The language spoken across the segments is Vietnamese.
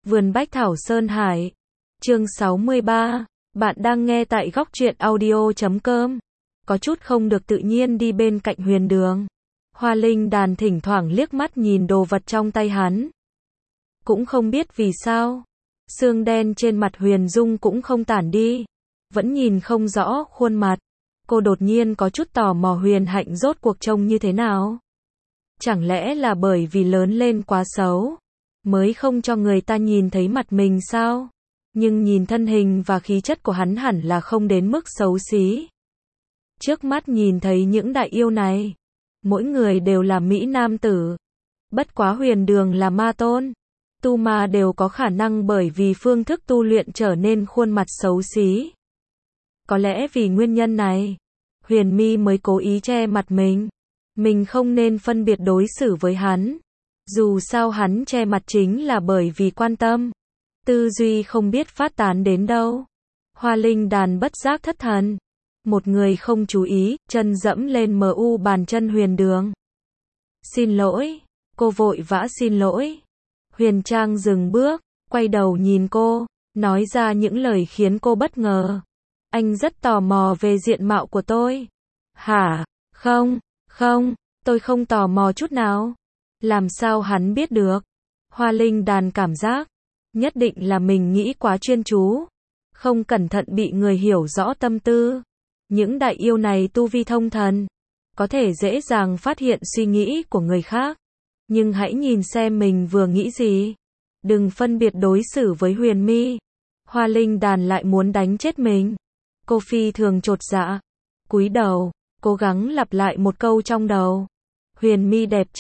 Vườn Bách Thảo Sơn Hải. Chương 63. Bạn đang nghe tại góc truyện audio.com. Có chút không được tự nhiên đi bên cạnh Huyền Đường. Hoa Linh Đàn thỉnh thoảng liếc mắt nhìn đồ vật trong tay hắn. Cũng không biết vì sao, sương đen trên mặt Huyền Dung cũng không tản đi. Vẫn nhìn không rõ khuôn mặt. Cô đột nhiên có chút tò mò Huyền Hạnh rốt cuộc trông như thế nào. Chẳng lẽ là bởi vì lớn lên quá xấu, mới không cho người ta nhìn thấy mặt mình sao? Nhưng nhìn thân hình và khí chất của hắn hẳn là không đến mức xấu xí. Trước mắt nhìn thấy những đại yêu này, mỗi người đều là mỹ nam tử. Bất quá Huyền Đường là ma tôn, tu ma đều có khả năng bởi vì phương thức tu luyện trở nên khuôn mặt xấu xí. Có lẽ vì nguyên nhân này, Huyền Mi mới cố ý che mặt mình. Mình không nên phân biệt đối xử với hắn. Dù sao hắn che mặt chính là bởi vì quan tâm. Tư duy không biết phát tán đến đâu. Hoa Linh Đàn bất giác thất thần. Một người không chú ý, chân dẫm lên bàn chân Huyền Đường. Xin lỗi. Cô vội vã xin lỗi. Huyền Trang dừng bước, quay đầu nhìn cô, nói ra những lời khiến cô bất ngờ. Anh rất tò mò về diện mạo của tôi. Hả? Không, tôi không tò mò chút nào. Làm sao hắn biết được? Hoa Linh Đàn cảm giác, nhất định là mình nghĩ quá chuyên chú. Không cẩn thận bị người hiểu rõ tâm tư. Những đại yêu này tu vi thông thần, có thể dễ dàng phát hiện suy nghĩ của người khác. Nhưng hãy nhìn xem mình vừa nghĩ gì. Đừng phân biệt đối xử với Huyền Mi. Hoa Linh Đàn lại muốn đánh chết mình. Cô phi thường chột dạ, cúi đầu, cố gắng lặp lại một câu trong đầu. Huyền Mi đẹp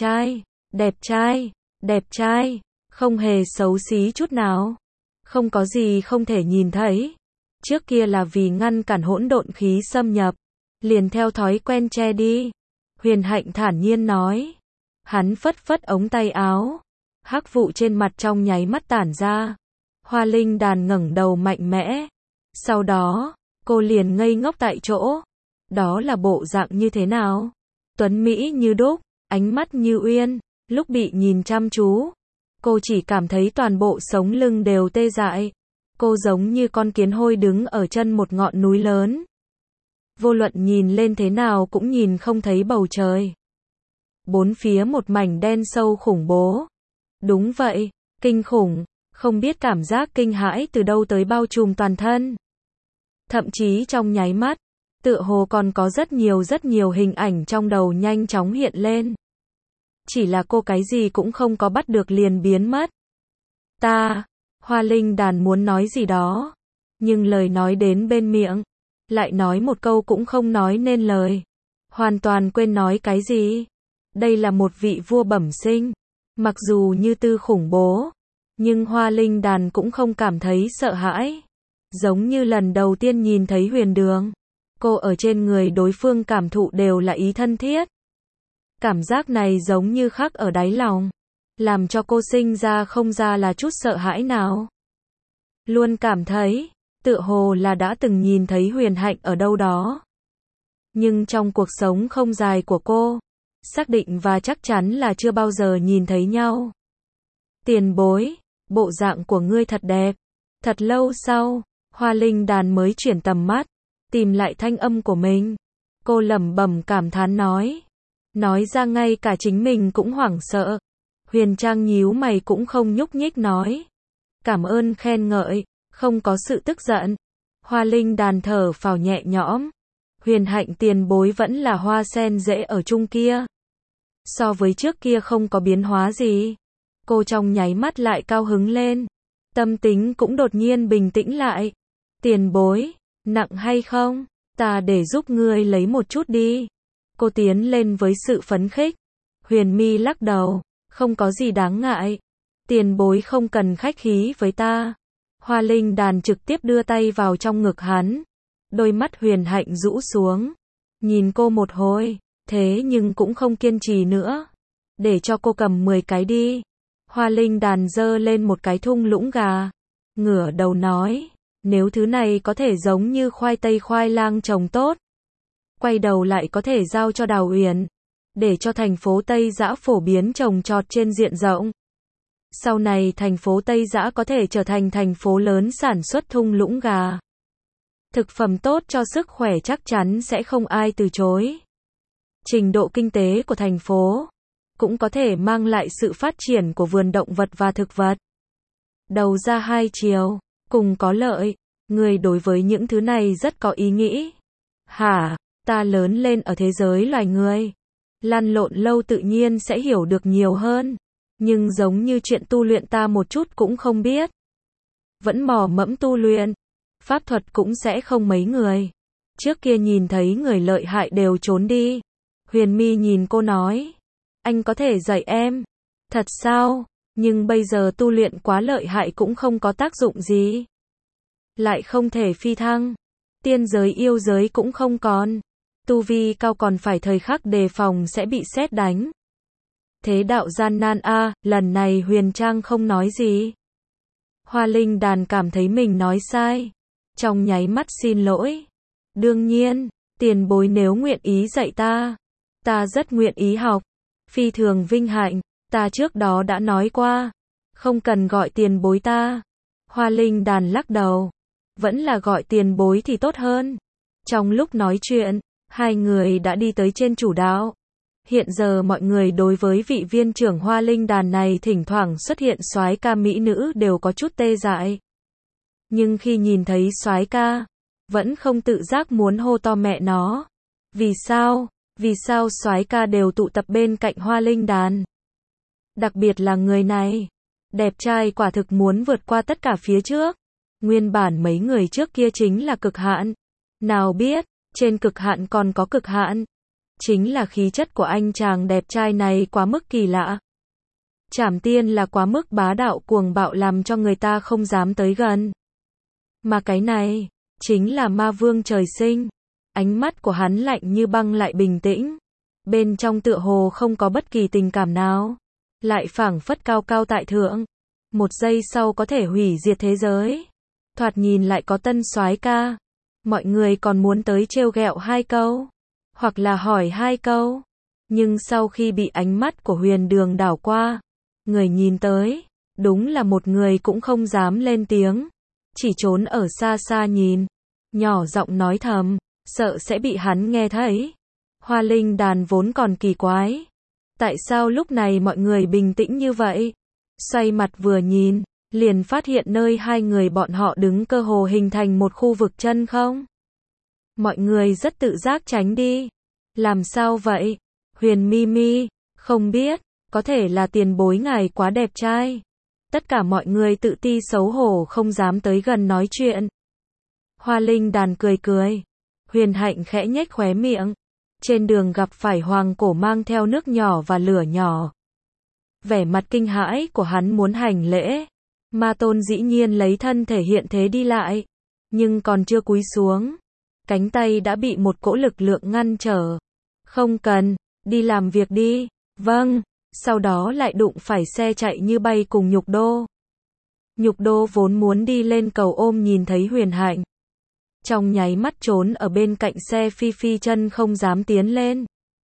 trai, không hề xấu xí chút nào. Không có gì không thể nhìn thấy. Trước kia là vì ngăn cản hỗn độn khí xâm nhập, liền theo thói quen che đi. Huyền Hạnh thản nhiên nói. Hắn phất phất ống tay áo. Hắc vụ trên mặt trong nháy mắt tản ra. Hoa Linh Đàn ngẩng đầu mạnh mẽ. Sau đó, cô liền ngây ngốc tại chỗ. Đó là bộ dạng như thế nào? Tuấn Mỹ như đúc, ánh mắt như uyên. Lúc bị nhìn chăm chú, cô chỉ cảm thấy toàn bộ sống lưng đều tê dại. Cô giống như con kiến hôi đứng ở chân một ngọn núi lớn. Vô luận nhìn lên thế nào cũng nhìn không thấy bầu trời. Bốn phía một mảnh đen sâu khủng bố. Đúng vậy, kinh khủng, không biết cảm giác kinh hãi từ đâu tới bao trùm toàn thân. Thậm chí trong nháy mắt, tựa hồ còn có rất nhiều hình ảnh trong đầu nhanh chóng hiện lên. Chỉ là cô cái gì cũng không có bắt được liền biến mất. Hoa Linh Đàn muốn nói gì đó, nhưng lời nói đến bên miệng, lại nói một câu cũng không nói nên lời. Hoàn toàn quên nói cái gì. Đây là một vị vua bẩm sinh, mặc dù như tư khủng bố, nhưng Hoa Linh Đàn cũng không cảm thấy sợ hãi. Giống như lần đầu tiên nhìn thấy Huyền Đường, cô ở trên người đối phương cảm thụ đều là ý thân thiết. Cảm giác này giống như khắc ở đáy lòng, làm cho cô sinh ra không ra là chút sợ hãi nào. Luôn cảm thấy, tựa hồ là đã từng nhìn thấy Huyền Hạnh ở đâu đó. Nhưng trong cuộc sống không dài của cô, xác định và chắc chắn là chưa bao giờ nhìn thấy nhau. Tiền bối, bộ dạng của ngươi thật đẹp. Thật lâu sau, Hoa Linh Đàn mới chuyển tầm mắt, tìm lại thanh âm của mình. Cô lẩm bẩm cảm thán nói. Nói ra ngay cả chính mình cũng hoảng sợ. Huyền Trang nhíu mày cũng không nhúc nhích nói. Cảm ơn khen ngợi, không có sự tức giận. Hoa Linh Đàn thở phào nhẹ nhõm. Huyền Hạnh tiền bối vẫn là hoa sen rễ ở chung kia. So với trước kia không có biến hóa gì. Cô trong nháy mắt lại cao hứng lên. Tâm tính cũng đột nhiên bình tĩnh lại. Tiền bối, nặng hay không? Ta để giúp ngươi lấy một chút đi. Cô tiến lên với sự phấn khích. Huyền Mi lắc đầu. Không có gì đáng ngại. Tiền bối không cần khách khí với ta. Hoa Linh Đàn trực tiếp đưa tay vào trong ngực hắn. Đôi mắt Huyền Hạnh rũ xuống. Nhìn cô một hồi, thế nhưng cũng không kiên trì nữa. Để cho cô cầm 10 cái đi. Hoa Linh Đàn giơ lên một cái thung lũng gà. Ngửa đầu nói. Nếu thứ này có thể giống như khoai tây khoai lang trồng tốt. Quay đầu lại có thể giao cho Đào Uyển. Để cho thành phố Tây Dã phổ biến trồng trọt trên diện rộng. Sau này thành phố Tây Giã có thể trở thành thành phố lớn sản xuất thung lũng gà. Thực phẩm tốt cho sức khỏe chắc chắn sẽ không ai từ chối. Trình độ kinh tế của thành phố cũng có thể mang lại sự phát triển của vườn động vật và thực vật. Đầu ra hai chiều, cùng có lợi. Người đối với những thứ này rất có ý nghĩ. Hả, ta lớn lên ở thế giới loài người. Lăn lộn lâu tự nhiên sẽ hiểu được nhiều hơn. Nhưng giống như chuyện tu luyện ta một chút cũng không biết. Vẫn mò mẫm tu luyện. Pháp thuật cũng sẽ không mấy người. Trước kia nhìn thấy người lợi hại đều trốn đi. Huyền My nhìn cô nói. Anh có thể dạy em. Thật sao? Nhưng bây giờ tu luyện quá lợi hại cũng không có tác dụng gì. Lại không thể phi thăng. Tiên giới yêu giới cũng không còn. Tu vi cao còn phải thời khắc đề phòng sẽ bị sét đánh. Thế đạo gian nan a, lần này Huyền Trang không nói gì. Hoa Linh Đàn cảm thấy mình nói sai. Trong nháy mắt xin lỗi. Đương nhiên, tiền bối nếu nguyện ý dạy ta rất nguyện ý học. Phi thường vinh hạnh, ta trước đó đã nói qua. Không cần gọi tiền bối ta. Hoa Linh Đàn lắc đầu. Vẫn là gọi tiền bối thì tốt hơn. Trong lúc nói chuyện, hai người đã đi tới trên chủ đạo. Hiện giờ mọi người đối với vị viên trưởng Hoa Linh Đàn này thỉnh thoảng xuất hiện soái ca mỹ nữ đều có chút tê dại. Nhưng khi nhìn thấy soái ca, vẫn không tự giác muốn hô to mẹ nó. Vì sao? Vì sao soái ca đều tụ tập bên cạnh Hoa Linh Đàn? Đặc biệt là người này. Đẹp trai quả thực muốn vượt qua tất cả phía trước. Nguyên bản mấy người trước kia chính là cực hạn. Nào biết, trên cực hạn còn có cực hạn. Chính là khí chất của anh chàng đẹp trai này quá mức kỳ lạ. Trảm Tiên là quá mức bá đạo cuồng bạo làm cho người ta không dám tới gần. Mà cái này, chính là ma vương trời sinh. Ánh mắt của hắn lạnh như băng lại bình tĩnh. Bên trong tựa hồ không có bất kỳ tình cảm nào. Lại phảng phất cao cao tại thượng. Một giây sau có thể hủy diệt thế giới. Thoạt nhìn lại có tân soái ca. Mọi người còn muốn tới trêu ghẹo hai câu. Hoặc là hỏi hai câu. Nhưng sau khi bị ánh mắt của Huyền Đường đảo qua. Người nhìn tới. Đúng là một người cũng không dám lên tiếng. Chỉ trốn ở xa xa nhìn. Nhỏ giọng nói thầm. Sợ sẽ bị hắn nghe thấy. Hoa Linh Đàn vốn còn kỳ quái. Tại sao lúc này mọi người bình tĩnh như vậy? Xoay mặt vừa nhìn, liền phát hiện nơi hai người bọn họ đứng cơ hồ hình thành một khu vực chân không. Mọi người rất tự giác tránh đi. Làm sao vậy? Huyền Mimi, không biết, có thể là tiền bối ngài quá đẹp trai. Tất cả mọi người tự ti xấu hổ không dám tới gần nói chuyện. Hoa Linh Đàn cười cười. Huyền Hạnh khẽ nhếch khóe miệng. Trên đường gặp phải hoàng cổ mang theo nước nhỏ và lửa nhỏ. Vẻ mặt kinh hãi của hắn muốn hành lễ. Ma Tôn dĩ nhiên lấy thân thể hiện thế đi lại. Nhưng còn chưa cúi xuống. Cánh tay đã bị một cỗ lực lượng ngăn trở. Không cần, đi làm việc đi. Vâng, sau đó lại đụng phải xe chạy như bay cùng Nhục Đô. Nhục Đô vốn muốn đi lên cầu ôm nhìn thấy Huyền Hạnh. Trong nháy mắt trốn ở bên cạnh xe phi chân không dám tiến lên.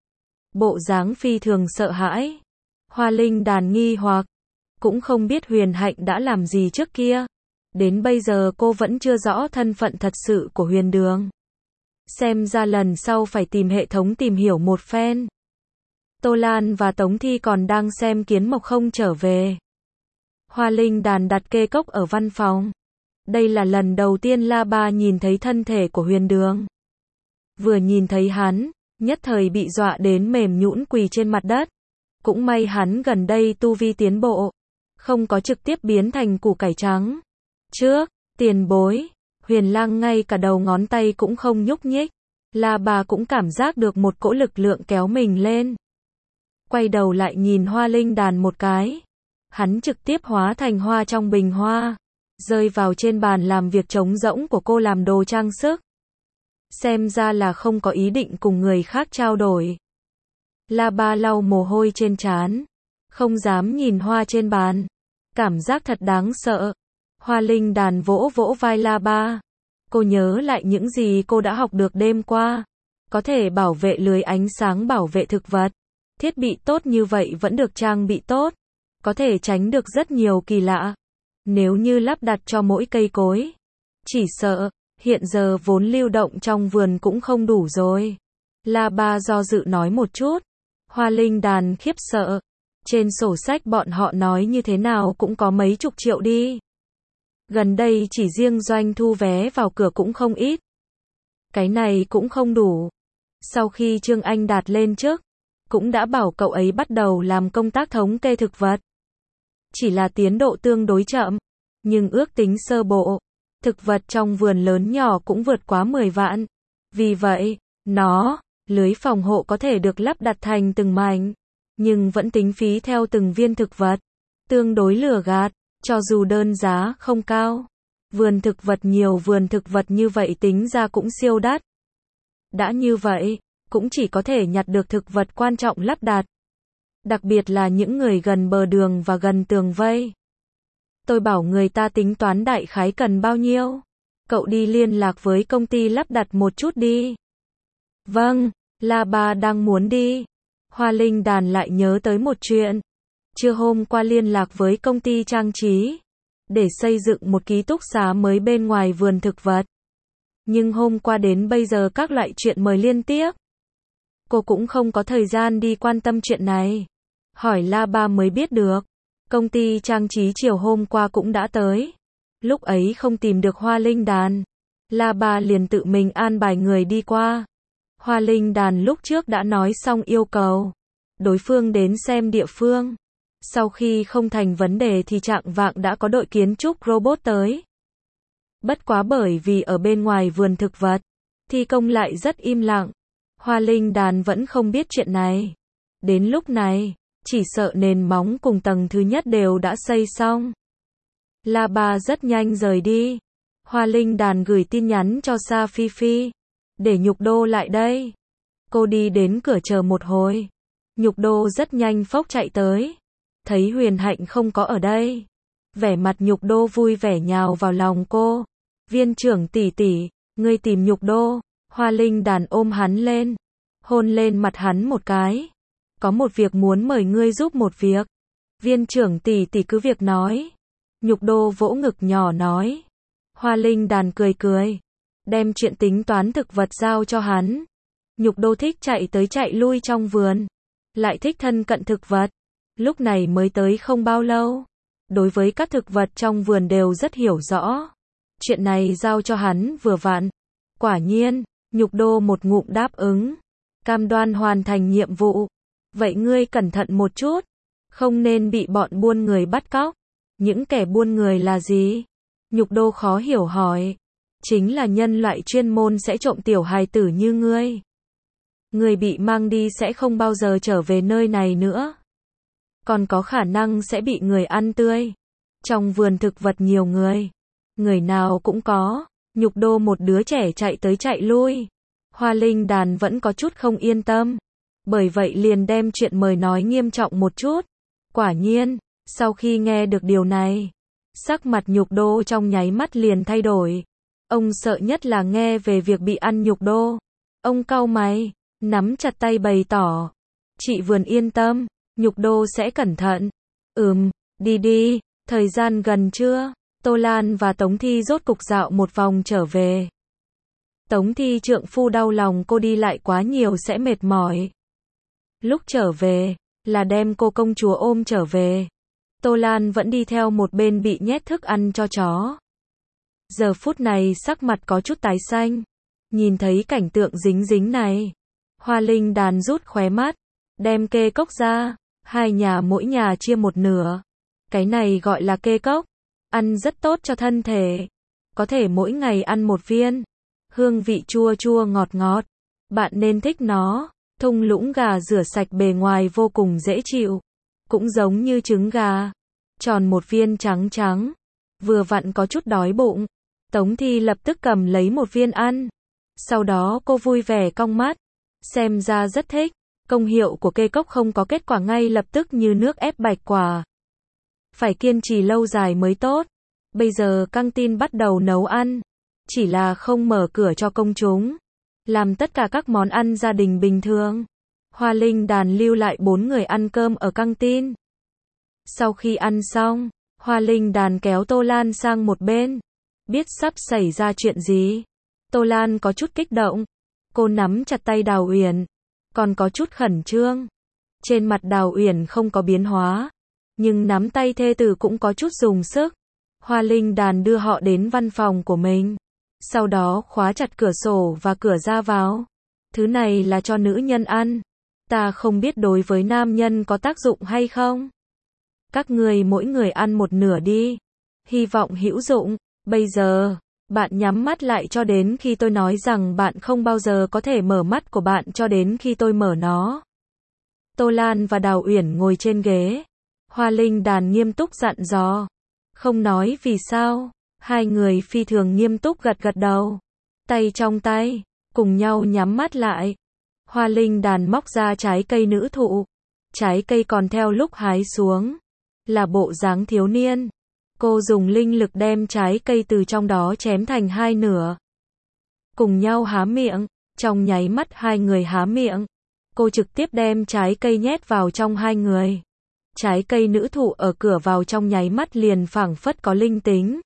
Bộ dáng phi thường sợ hãi. Hoa Linh Đàn nghi hoặc. Cũng không biết Huyền Hạnh đã làm gì trước kia. Đến bây giờ cô vẫn chưa rõ thân phận thật sự của Huyền Đường. Xem ra lần sau phải tìm hệ thống tìm hiểu một phen. Tô Lan và Tống Thi còn đang xem Kiến Mộc không trở về. Hoa Linh Đàn đặt kê cốc ở văn phòng. Đây là lần đầu tiên La Ba nhìn thấy thân thể của Huyền Đường. Vừa nhìn thấy hắn, nhất thời bị dọa đến mềm nhũn quỳ trên mặt đất. Cũng may hắn gần đây tu vi tiến bộ, không có trực tiếp biến thành củ cải trắng. Trước, tiền bối, Huyền Lang ngay cả đầu ngón tay cũng không nhúc nhích. La Ba cũng cảm giác được một cỗ lực lượng kéo mình lên. Quay đầu lại nhìn Hoa Linh Đàn một cái. Hắn trực tiếp hóa thành hoa trong bình hoa. Rơi vào trên bàn làm việc trống rỗng của cô làm đồ trang sức. Xem ra là không có ý định cùng người khác trao đổi. La Ba lau mồ hôi trên trán. Không dám nhìn hoa trên bàn. Cảm giác thật đáng sợ. Hoa Linh Đàn vỗ vỗ vai La Ba. Cô nhớ lại những gì cô đã học được đêm qua. Có thể bảo vệ lưới ánh sáng bảo vệ thực vật. Thiết bị tốt như vậy vẫn được trang bị tốt. có thể tránh được rất nhiều kỳ lạ. Nếu như lắp đặt cho mỗi cây cối, chỉ sợ, hiện giờ vốn lưu động trong vườn cũng không đủ rồi. La Ba do dự nói một chút. Hoa Linh Đàn khiếp sợ. Trên sổ sách bọn họ nói như thế nào cũng có mấy chục triệu đi. Gần đây chỉ riêng doanh thu vé vào cửa cũng không ít. Cái này cũng không đủ. Sau khi Trương Anh Đạt lên chức, cũng đã bảo cậu ấy bắt đầu làm công tác thống kê thực vật. Chỉ là tiến độ tương đối chậm, nhưng ước tính sơ bộ, thực vật trong vườn lớn nhỏ cũng vượt quá 10 vạn. Vì vậy, lưới phòng hộ có thể được lắp đặt thành từng mảnh, nhưng vẫn tính phí theo từng viên thực vật. Tương đối lừa gạt, cho dù đơn giá không cao. Vườn thực vật nhiều vườn thực vật như vậy tính ra cũng siêu đắt. Đã như vậy, cũng chỉ có thể nhặt được thực vật quan trọng lắp đặt. Đặc biệt là những người gần bờ đường và gần tường vây. Tôi bảo người ta tính toán đại khái cần bao nhiêu. Cậu đi liên lạc với công ty lắp đặt một chút đi. Vâng, La Ba đang muốn đi. Hoa Linh Đàn lại nhớ tới một chuyện. Trưa hôm qua liên lạc với công ty trang trí, để xây dựng một ký túc xá mới bên ngoài vườn thực vật. Nhưng hôm qua đến bây giờ các loại chuyện mời liên tiếp. Cô cũng không có thời gian đi quan tâm chuyện này. Hỏi La Ba mới biết được. Công ty trang trí chiều hôm qua cũng đã tới. Lúc ấy không tìm được Hoa Linh Đàn. La Ba liền tự mình an bài người đi qua. Hoa Linh Đàn lúc trước đã nói xong yêu cầu đối phương đến xem địa phương. Sau khi không thành vấn đề thì chạng vạng đã có đội kiến trúc robot tới. Bất quá bởi vì ở bên ngoài vườn thực vật, thi công lại rất im lặng. Hoa Linh Đàn vẫn không biết chuyện này. Đến lúc này, chỉ sợ nền móng cùng tầng thứ nhất đều đã xây xong. La Ba rất nhanh rời đi. Hoa Linh Đàn gửi tin nhắn cho Sa Phi Phi. Để Nhục Đô lại đây. Cô đi đến cửa chờ một hồi. Nhục Đô rất nhanh phốc chạy tới. Thấy Huyền Hạnh không có ở đây. Vẻ mặt Nhục Đô vui vẻ nhào vào lòng cô. Viên trưởng tỷ tỷ, ngươi tìm Nhục Đô. Hoa Linh Đàn ôm hắn lên. Hôn lên mặt hắn một cái. Có một việc muốn mời ngươi giúp một việc. Viên trưởng tỷ tỷ cứ việc nói. Nhục Đô vỗ ngực nhỏ nói. Hoa Linh Đàn cười cười. Đem chuyện tính toán thực vật giao cho hắn. Nhục Đô thích chạy tới chạy lui trong vườn. Lại thích thân cận thực vật. Lúc này mới tới không bao lâu. Đối với các thực vật trong vườn đều rất hiểu rõ. Chuyện này giao cho hắn vừa vặn. Quả nhiên, Nhục Đô một ngụm đáp ứng. Cam đoan hoàn thành nhiệm vụ. Vậy ngươi cẩn thận một chút. Không nên bị bọn buôn người bắt cóc. Những kẻ buôn người là gì? Nhục Đô khó hiểu hỏi. Chính là nhân loại chuyên môn sẽ trộm tiểu hài tử như ngươi. Người bị mang đi sẽ không bao giờ trở về nơi này nữa. Còn có khả năng sẽ bị người ăn tươi. Trong vườn thực vật nhiều người. Người nào cũng có. Nhục Đô một đứa trẻ chạy tới chạy lui. Hoa Linh Đàn vẫn có chút không yên tâm. Bởi vậy liền đem chuyện mời nói nghiêm trọng một chút. Quả nhiên, sau khi nghe được điều này, sắc mặt Nhục Đô trong nháy mắt liền thay đổi. Ông sợ nhất là nghe về việc bị ăn Nhục Đô. Ông cau mày, nắm chặt tay bày tỏ. Chị vườn yên tâm, Nhục Đô sẽ cẩn thận. Đi đi, thời gian gần trưa. Tô Lan và Tống Thi rốt cục dạo một vòng trở về. Tống Thi trượng phu đau lòng cô đi lại quá nhiều sẽ mệt mỏi. Lúc trở về, là đem cô công chúa ôm trở về. Tô Lan vẫn đi theo một bên bị nhét thức ăn cho chó. Giờ phút này sắc mặt có chút tái xanh. Nhìn thấy cảnh tượng dính dính này. Hoa Linh Đàn rút khóe mắt. Đem kê cốc ra. Hai nhà mỗi nhà chia một nửa. Cái này gọi là kê cốc. Ăn rất tốt cho thân thể. Có thể mỗi ngày ăn một viên. Hương vị chua chua ngọt ngọt. Bạn nên thích nó. Thung lũng gà rửa sạch bề ngoài vô cùng dễ chịu. Cũng giống như trứng gà. Tròn một viên trắng trắng. Vừa vặn có chút đói bụng. Tống Thi lập tức cầm lấy một viên ăn. Sau đó cô vui vẻ cong mắt. Xem ra rất thích. Công hiệu của kê cốc không có kết quả ngay lập tức như nước ép bạch quả. Phải kiên trì lâu dài mới tốt. Bây giờ căng tin bắt đầu nấu ăn. Chỉ là không mở cửa cho công chúng. Làm tất cả các món ăn gia đình bình thường. Hoa Linh Đàn lưu lại 4 người ăn cơm ở căng tin. Sau khi ăn xong, Hoa Linh Đàn kéo Tô Lan sang một bên. Biết sắp xảy ra chuyện gì. Tô Lan có chút kích động. Cô nắm chặt tay Đào Uyển, còn có chút khẩn trương. Trên mặt Đào Uyển không có biến hóa, nhưng nắm tay thê tử cũng có chút dùng sức. Hoa Linh Đàn đưa họ đến văn phòng của mình, sau đó khóa chặt cửa sổ và cửa ra vào. Thứ này là cho nữ nhân ăn. Ta không biết đối với nam nhân có tác dụng hay không. Các người mỗi người ăn một nửa đi. Hy vọng hữu dụng. Bây giờ, bạn nhắm mắt lại cho đến khi tôi nói rằng bạn không bao giờ có thể mở mắt của bạn cho đến khi tôi mở nó. Tô Lan và Đào Uyển ngồi trên ghế. Hoa Linh Đàn nghiêm túc dặn dò. Không nói vì sao. Hai người phi thường nghiêm túc gật gật đầu. Tay trong tay, cùng nhau nhắm mắt lại. Hoa Linh Đàn móc ra trái cây nữ thụ. Trái cây còn theo lúc hái xuống. Là bộ dáng thiếu niên. Cô dùng linh lực đem trái cây từ trong đó chém thành hai nửa. Cùng nhau há miệng. Trong nháy mắt hai người há miệng. Cô trực tiếp đem trái cây nhét vào trong hai người. Trái cây nữ thụ ở cửa vào trong nháy mắt liền phảng phất có linh tính.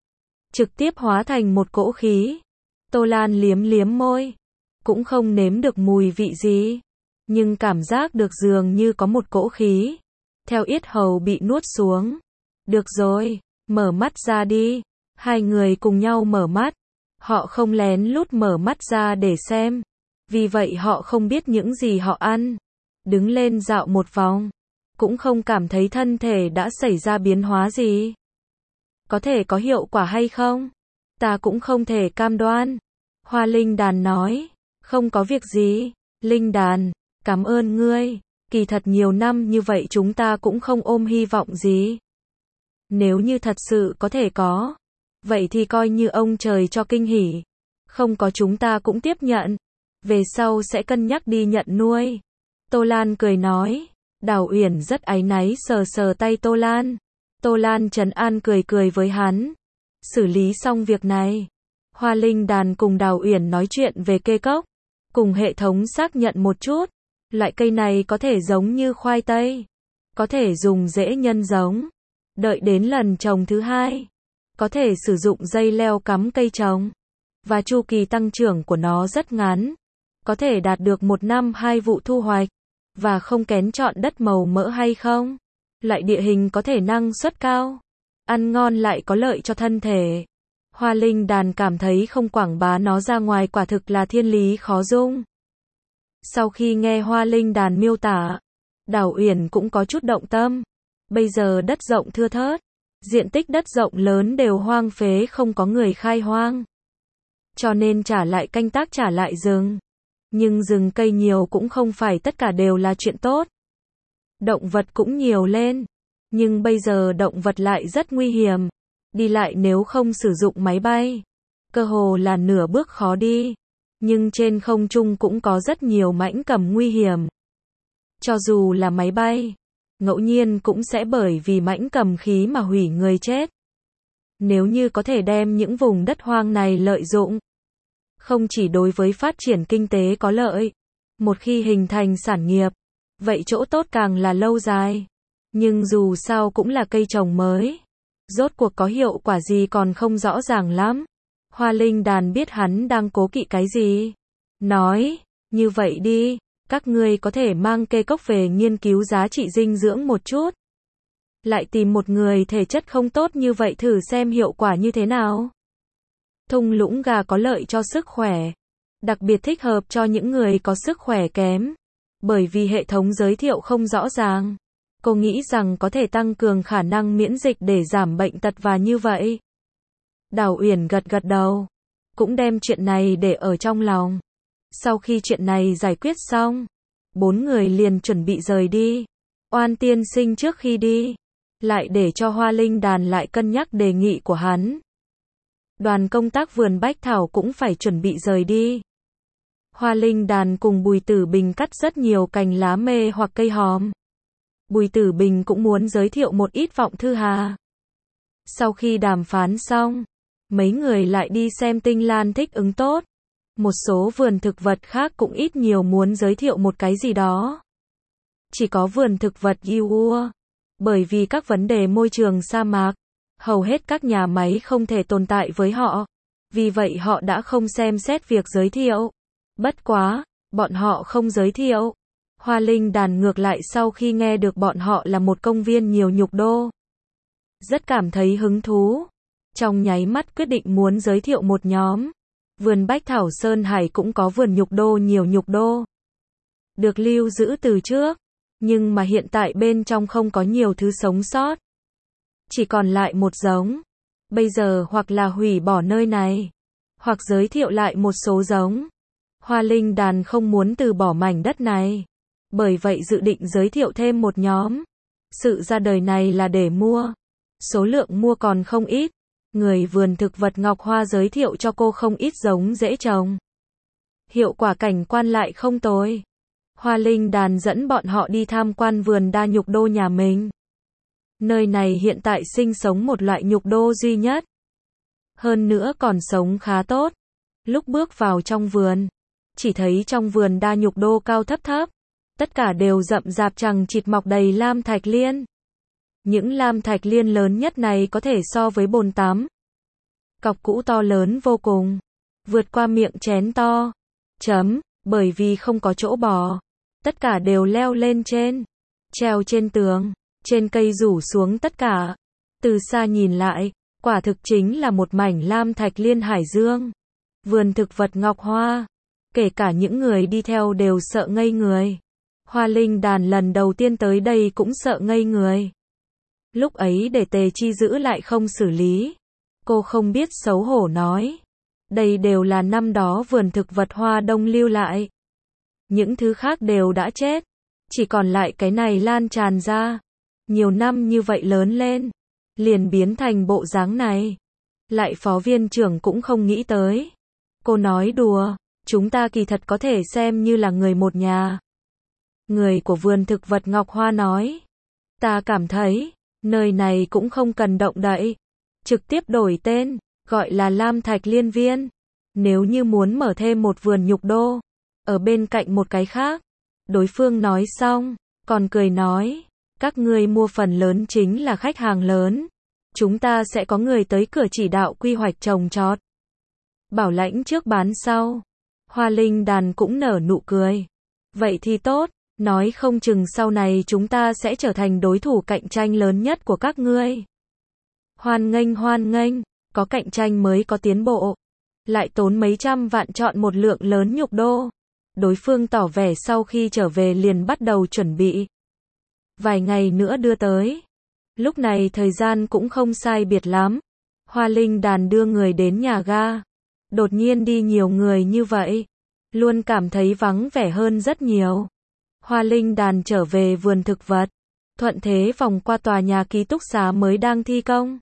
Trực tiếp hóa thành một cỗ khí. Tô Lan liếm liếm môi. Cũng không nếm được mùi vị gì. Nhưng cảm giác được dường như có một cỗ khí. Theo yết hầu bị nuốt xuống. Được rồi, mở mắt ra đi. Hai người cùng nhau mở mắt. Họ không lén lút mở mắt ra để xem. Vì vậy họ không biết những gì họ ăn. Đứng lên dạo một vòng. Cũng không cảm thấy thân thể đã xảy ra biến hóa gì. Có thể có hiệu quả hay không? Ta cũng không thể cam đoan. Hoa Linh Đàn nói. Không có việc gì. Linh Đàn, cảm ơn ngươi. Kỳ thật nhiều năm như vậy chúng ta cũng không ôm hy vọng gì. Nếu như thật sự có thể có. Vậy thì coi như ông trời cho kinh hỉ. Không có chúng ta cũng tiếp nhận. Về sau sẽ cân nhắc đi nhận nuôi. Tô Lan cười nói. Đào Uyển rất áy náy sờ sờ tay Tô Lan. Tô Lan trấn an cười cười với hắn. Xử lý xong việc này. Hoa Linh Đàn cùng Đào Uyển nói chuyện về cây cốc. Cùng hệ thống xác nhận một chút. Loại cây này có thể giống như khoai tây. Có thể dùng rễ nhân giống. Đợi đến lần trồng thứ hai. Có thể sử dụng dây leo cắm cây trồng. Và chu kỳ tăng trưởng của nó rất ngắn. Có thể đạt được 1 năm 2 vụ thu hoạch. Và không kén chọn đất màu mỡ hay không. Loại địa hình có thể năng suất cao. Ăn ngon lại có lợi cho thân thể. Hoa Linh Đàn cảm thấy không quảng bá nó ra ngoài quả thực là thiên lý khó dung. Sau khi nghe Hoa Linh Đàn miêu tả, Đào Uyển cũng có chút động tâm. Bây giờ đất rộng thưa thớt, diện tích đất rộng lớn đều hoang phế không có người khai hoang. Cho nên trả lại canh tác trả lại rừng. Nhưng rừng cây nhiều cũng không phải tất cả đều là chuyện tốt. Động vật cũng nhiều lên. Nhưng bây giờ động vật lại rất nguy hiểm. Đi lại nếu không sử dụng máy bay. Cơ hồ là nửa bước khó đi. Nhưng trên không trung cũng có rất nhiều mãnh cầm nguy hiểm. Cho dù là máy bay, ngẫu nhiên cũng sẽ bởi vì mãnh cầm khí mà hủy người chết. Nếu như có thể đem những vùng đất hoang này lợi dụng, không chỉ đối với phát triển kinh tế có lợi, một khi hình thành sản nghiệp, vậy chỗ tốt càng là lâu dài. Nhưng dù sao cũng là cây trồng mới. Rốt cuộc có hiệu quả gì còn không rõ ràng lắm. Hoa Linh Đàn biết hắn đang cố kỵ cái gì. Nói, như vậy đi, các ngươi có thể mang cây cốc về nghiên cứu giá trị dinh dưỡng một chút. Lại tìm một người thể chất không tốt như vậy thử xem hiệu quả như thế nào. Thung lũng gà có lợi cho sức khỏe. Đặc biệt thích hợp cho những người có sức khỏe kém. Bởi vì hệ thống giới thiệu không rõ ràng. Cô nghĩ rằng có thể tăng cường khả năng miễn dịch để giảm bệnh tật và như vậy. Đào Uyển gật gật đầu. Cũng đem chuyện này để ở trong lòng. Sau khi chuyện này giải quyết xong, 4 người liền chuẩn bị rời đi. Oan tiên sinh trước khi đi, lại để cho Hoa Linh Đàn lại cân nhắc đề nghị của hắn. Đoàn công tác vườn Bách Thảo cũng phải chuẩn bị rời đi. Hoa Linh Đàn cùng Bùi Tử Bình cắt rất nhiều cành lá mê hoặc cây hòm. Bùi Tử Bình cũng muốn giới thiệu một ít vọng thư hà. Sau khi đàm phán xong, mấy người lại đi xem Tinh Lan thích ứng tốt. Một số vườn thực vật khác cũng ít nhiều muốn giới thiệu một cái gì đó. Chỉ có vườn thực vật Yua, Bởi vì các vấn đề môi trường sa mạc, hầu hết các nhà máy không thể tồn tại với họ. Vì vậy họ đã không xem xét việc giới thiệu. Bất quá, bọn họ không giới thiệu. Hoa Linh Đàn ngược lại sau khi nghe được bọn họ là một công viên nhiều nhục đô. Rất cảm thấy hứng thú. Trong nháy mắt quyết định muốn giới thiệu một nhóm. Vườn Bách Thảo Sơn Hải cũng có vườn nhục đô nhiều nhục đô. Được lưu giữ từ trước. Nhưng mà hiện tại bên trong không có nhiều thứ sống sót. Chỉ còn lại một giống. Bây giờ hoặc là hủy bỏ nơi này. Hoặc giới thiệu lại một số giống. Hoa Linh Đàn không muốn từ bỏ mảnh đất này. Bởi vậy dự định giới thiệu thêm một nhóm. Sự ra đời này là để mua. Số lượng mua còn không ít. Người vườn thực vật Ngọc Hoa giới thiệu cho cô không ít giống dễ trồng. Hiệu quả cảnh quan lại không tồi. Hoa Linh Đàn dẫn bọn họ đi tham quan vườn đa nhục đô nhà mình. Nơi này hiện tại sinh sống một loại nhục đô duy nhất. Hơn nữa còn sống khá tốt. Lúc bước vào trong vườn, chỉ thấy trong vườn đa nhục đô cao thấp thấp. Tất cả đều rậm rạp chằng chịt mọc đầy lam thạch liên. Những lam thạch liên lớn nhất này có thể so với bồn tắm. Cọc cũ to lớn vô cùng. Vượt qua miệng chén to. Bởi vì không có chỗ bò. Tất cả đều leo lên trên. Treo trên tường. Trên cây rủ xuống tất cả. Từ xa nhìn lại, quả thực chính là một mảnh lam thạch liên hải dương. Vườn thực vật Ngọc Hoa. Kể cả những người đi theo đều sợ ngây người. Hoa Linh Đàn lần đầu tiên tới đây cũng sợ ngây người. Lúc ấy để Tề Chi giữ lại không xử lý. Cô không biết xấu hổ nói. Đây đều là năm đó vườn thực vật Hoa Đông lưu lại. Những thứ khác đều đã chết. Chỉ còn lại cái này lan tràn ra. Nhiều năm như vậy lớn lên. Liền biến thành bộ dáng này. Lại phó viên trưởng cũng không nghĩ tới. Cô nói đùa. Chúng ta kỳ thật có thể xem như là người một nhà. Người của vườn thực vật Ngọc Hoa nói. Ta cảm thấy, nơi này cũng không cần động đậy. Trực tiếp đổi tên, gọi là Lam Thạch Liên Viên. Nếu như muốn mở thêm một vườn nhục đô, ở bên cạnh một cái khác. Đối phương nói xong, còn cười nói, các ngươi mua phần lớn chính là khách hàng lớn. Chúng ta sẽ có người tới cửa chỉ đạo quy hoạch trồng trọt. Bảo lãnh trước bán sau. Hoa Linh Đàn cũng nở nụ cười. Vậy thì tốt, nói không chừng sau này chúng ta sẽ trở thành đối thủ cạnh tranh lớn nhất của các ngươi. Hoan nghênh, có cạnh tranh mới có tiến bộ. Lại tốn mấy trăm vạn chọn một lượng lớn nhục đô. Đối phương tỏ vẻ sau khi trở về liền bắt đầu chuẩn bị. Vài ngày nữa đưa tới. Lúc này thời gian cũng không sai biệt lắm. Hoa Linh Đàn đưa người đến nhà ga. Đột nhiên đi nhiều người như vậy. Luôn cảm thấy vắng vẻ hơn rất nhiều. Hoa Linh Đàn trở về vườn thực vật. Thuận thế vòng qua tòa nhà ký túc xá mới đang thi công.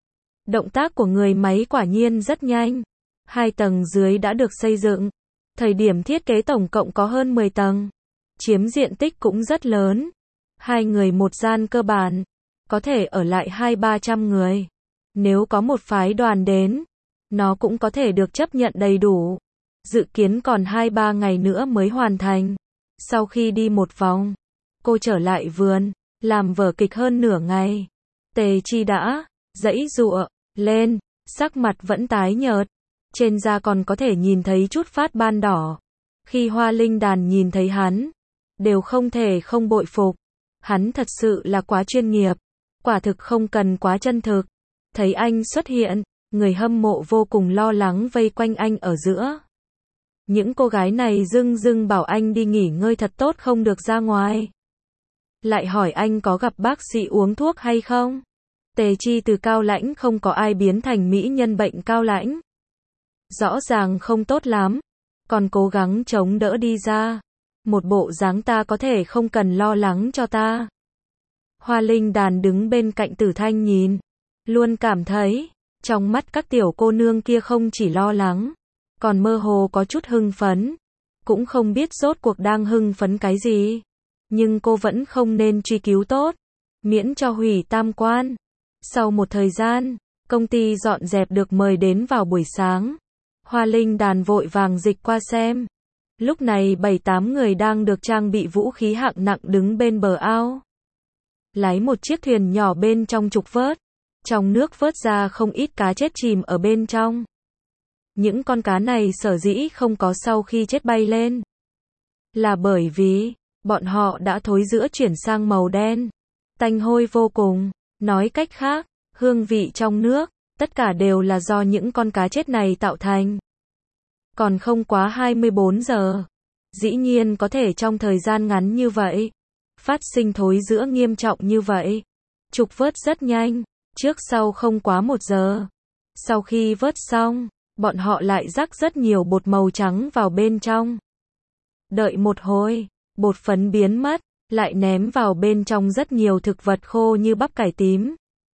Động tác của người máy quả nhiên rất nhanh. 2 tầng dưới đã được xây dựng. Thời điểm thiết kế tổng cộng có hơn 10 tầng. Chiếm diện tích cũng rất lớn. 2 người một gian cơ bản. Có thể ở lại 200-300 người. Nếu có một phái đoàn đến, nó cũng có thể được chấp nhận đầy đủ. Dự kiến còn 2-3 ngày nữa mới hoàn thành. Sau khi đi một vòng, cô trở lại vườn, làm vở kịch hơn nửa ngày. Tề Chi đã giãy giụa lên, sắc mặt vẫn tái nhợt. Trên da còn có thể nhìn thấy chút phát ban đỏ. Khi Hoa Linh Đàn nhìn thấy hắn, đều không thể không bội phục. Hắn thật sự là quá chuyên nghiệp. Quả thực không cần quá chân thực. Thấy anh xuất hiện, người hâm mộ vô cùng lo lắng vây quanh anh ở giữa. Những cô gái này dưng bảo anh đi nghỉ ngơi thật tốt không được ra ngoài. Lại hỏi anh có gặp bác sĩ uống thuốc hay không? Tề Chi từ cao lãnh không có ai biến thành mỹ nhân bệnh cao lãnh. Rõ ràng không tốt lắm. Còn cố gắng chống đỡ đi ra. Một bộ dáng ta có thể không cần lo lắng cho ta. Hoa Linh Đàn đứng bên cạnh Tử Thanh nhìn. Luôn cảm thấy, trong mắt các tiểu cô nương kia không chỉ lo lắng, còn mơ hồ có chút hưng phấn. Cũng không biết rốt cuộc đang hưng phấn cái gì. Nhưng cô vẫn không nên truy cứu tốt. Miễn cho hủy tam quan. Sau một thời gian, công ty dọn dẹp được mời đến vào buổi sáng. Hoa Linh Đàn vội vàng dịch qua xem. Lúc này 7-8 người đang được trang bị vũ khí hạng nặng đứng bên bờ ao. lái một chiếc thuyền nhỏ bên trong trục vớt. Trong nước vớt ra không ít cá chết chìm ở bên trong. Những con cá này sở dĩ không có sau khi chết bay lên, là bởi vì bọn họ đã thối rữa chuyển sang màu đen, tanh hôi vô cùng. Nói cách khác, hương vị trong nước, tất cả đều là do những con cá chết này tạo thành. Còn không quá 24 giờ. Dĩ nhiên có thể trong thời gian ngắn như vậy, phát sinh thối rữa nghiêm trọng như vậy. Trục vớt rất nhanh, trước sau không quá 1 giờ. Sau khi vớt xong, bọn họ lại rắc rất nhiều bột màu trắng vào bên trong. Đợi một hồi, bột phấn biến mất, lại ném vào bên trong rất nhiều thực vật khô như bắp cải tím.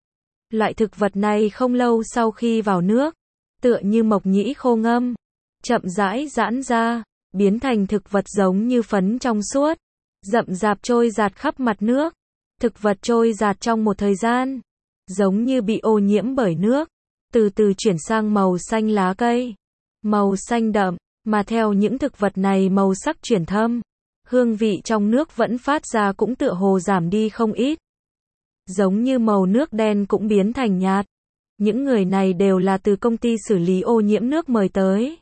Loại thực vật này không lâu sau khi vào nước, tựa như mộc nhĩ khô ngâm, chậm rãi giãn ra, biến thành thực vật giống như phấn trong suốt, rậm rạp trôi dạt khắp mặt nước. Thực vật trôi dạt trong một thời gian, giống như bị ô nhiễm bởi nước, từ từ chuyển sang màu xanh lá cây, màu xanh đậm, mà theo những thực vật này màu sắc chuyển thâm, hương vị trong nước vẫn phát ra cũng tựa hồ giảm đi không ít. Giống như màu nước đen cũng biến thành nhạt. Những người này đều là từ công ty xử lý ô nhiễm nước mời tới.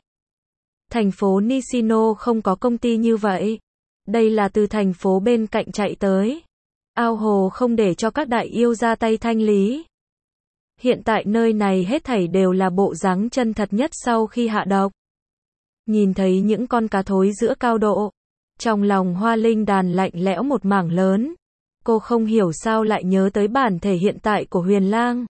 Thành phố Nishino không có công ty như vậy. Đây là từ thành phố bên cạnh chạy tới. Ao hồ không để cho các đại yêu ra tay thanh lý. Hiện tại nơi này hết thảy đều là bộ dáng chân thật nhất sau khi hạ độc. Nhìn thấy những con cá thối giữa cao độ, trong lòng Hoa Linh Đàn lạnh lẽo một mảng lớn. Cô không hiểu sao lại nhớ tới bản thể hiện tại của Huyền Lang.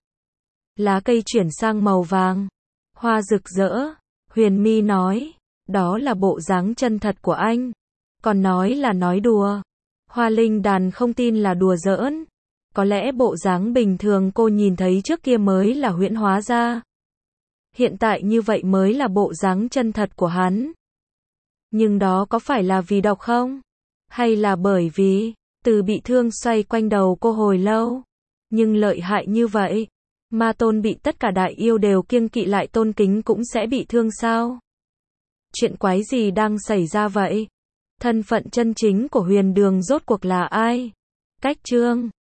Lá cây chuyển sang màu vàng, hoa rực rỡ. Huyền Mi nói, đó là bộ dáng chân thật của anh. Còn nói là nói đùa. Hoa Linh Đàn không tin là đùa giỡn. Có lẽ bộ dáng bình thường cô nhìn thấy trước kia mới là huyễn hóa ra. Hiện tại như vậy mới là bộ dáng chân thật của hắn. Nhưng đó có phải là vì độc không? Hay là bởi vì từ bị thương xoay quanh đầu cô hồi lâu? Nhưng lợi hại như vậy, Ma Tôn bị tất cả đại yêu đều kiêng kỵ lại tôn kính cũng sẽ bị thương sao? Chuyện quái gì đang xảy ra vậy? Thân phận chân chính của Huyền Đường rốt cuộc là ai? Cách chương